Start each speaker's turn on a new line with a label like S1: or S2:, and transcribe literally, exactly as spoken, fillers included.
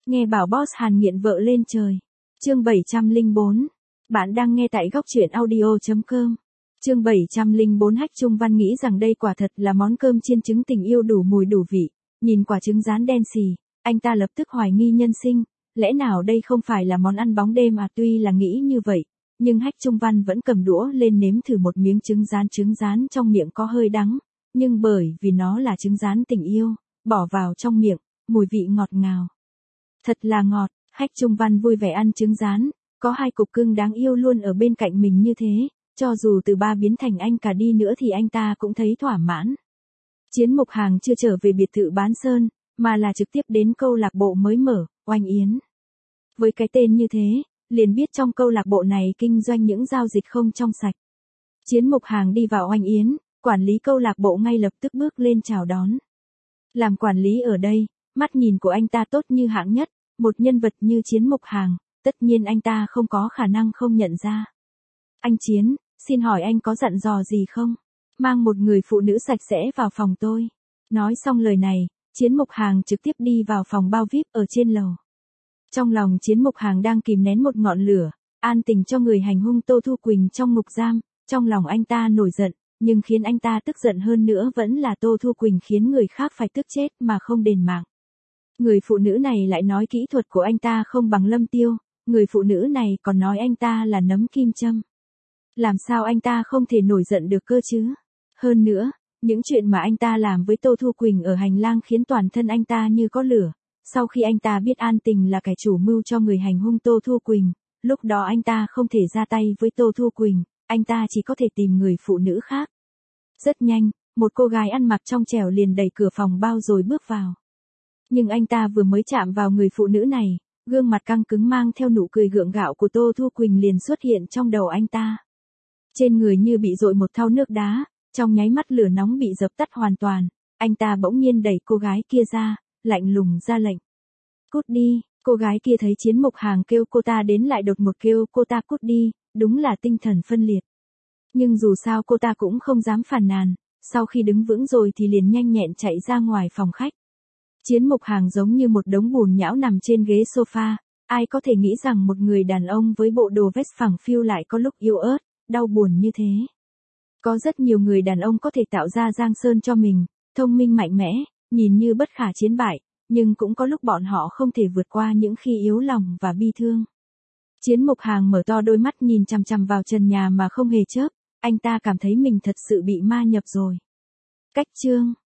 S1: Nghe bảo boss Hàn nghiện vợ lên trời. Chương bảy trăm lẻ bốn. Bạn đang nghe tại góc truyện audio chấm com. Chương bảy trăm lẻ bốn. Hách Trung Văn nghĩ rằng đây quả thật là món cơm chiên trứng tình yêu đủ mùi đủ vị. Nhìn quả trứng rán đen xì, anh ta lập tức hoài nghi nhân sinh. Lẽ nào đây không phải là món ăn bóng đêm à? Tuy là nghĩ như vậy, nhưng Hách Trung Văn vẫn cầm đũa lên nếm thử một miếng trứng rán. Trứng rán trong miệng có hơi đắng, nhưng bởi vì nó là trứng rán tình yêu, bỏ vào trong miệng, mùi vị ngọt ngào. Thật là ngọt. Hách Trung Văn vui vẻ ăn trứng rán, có hai cục cưng đáng yêu luôn ở bên cạnh mình như thế, cho dù từ ba biến thành anh cả đi nữa thì anh ta cũng thấy thỏa mãn. Chiến Mục Hàng chưa trở về biệt thự Bán Sơn, mà là trực tiếp đến câu lạc bộ mới mở, Oanh Yến. Với cái tên như thế, liền biết trong câu lạc bộ này kinh doanh những giao dịch không trong sạch. Chiến Mục Hàng đi vào Oanh Yến, quản lý câu lạc bộ ngay lập tức bước lên chào đón. Làm quản lý ở đây, mắt nhìn của anh ta tốt như hạng nhất, một nhân vật như Chiến Mục Hàng, tất nhiên anh ta không có khả năng không nhận ra. Anh Chiến, xin hỏi anh có dặn dò gì không? Mang một người phụ nữ sạch sẽ vào phòng tôi. Nói xong lời này, Chiến Mục Hàng trực tiếp đi vào phòng bao vi ai pi ở trên lầu. Trong lòng Chiến Mục Hàng đang kìm nén một ngọn lửa, an tình cho người hành hung Tô Thu Quỳnh trong ngục giam, trong lòng anh ta nổi giận, nhưng khiến anh ta tức giận hơn nữa vẫn là Tô Thu Quỳnh khiến người khác phải tức chết mà không đền mạng. Người phụ nữ này lại nói kỹ thuật của anh ta không bằng Lâm Tiêu, người phụ nữ này còn nói anh ta là nấm kim châm. Làm sao anh ta không thể nổi giận được cơ chứ? Hơn nữa, những chuyện mà anh ta làm với Tô Thu Quỳnh ở hành lang khiến toàn thân anh ta như có lửa. Sau khi anh ta biết An Tình là kẻ chủ mưu cho người hành hung Tô Thu Quỳnh, lúc đó anh ta không thể ra tay với Tô Thu Quỳnh, anh ta chỉ có thể tìm người phụ nữ khác. Rất nhanh, một cô gái ăn mặc trong trẻo liền đẩy cửa phòng bao rồi bước vào. Nhưng anh ta vừa mới chạm vào người phụ nữ này, gương mặt căng cứng mang theo nụ cười gượng gạo của Tô Thu Quỳnh liền xuất hiện trong đầu anh ta. Trên người như bị dội một thau nước đá, trong nháy mắt lửa nóng bị dập tắt hoàn toàn, anh ta bỗng nhiên đẩy cô gái kia ra, lạnh lùng ra lệnh. Cút đi. Cô gái kia thấy Chiến Mục Hàng kêu cô ta đến lại đột ngột kêu cô ta cút đi, đúng là tinh thần phân liệt. Nhưng dù sao cô ta cũng không dám phàn nàn, sau khi đứng vững rồi thì liền nhanh nhẹn chạy ra ngoài phòng khách. Chiến Mục Hàng giống như một đống bùn nhão nằm trên ghế sofa, ai có thể nghĩ rằng một người đàn ông với bộ đồ vest phẳng phiu lại có lúc yếu ớt, đau buồn như thế. Có rất nhiều người đàn ông có thể tạo ra giang sơn cho mình, thông minh mạnh mẽ, nhìn như bất khả chiến bại, nhưng cũng có lúc bọn họ không thể vượt qua những khi yếu lòng và bi thương. Chiến Mục Hàng mở to đôi mắt nhìn chằm chằm vào trần nhà mà không hề chớp, anh ta cảm thấy mình thật sự bị ma nhập rồi. Cách chương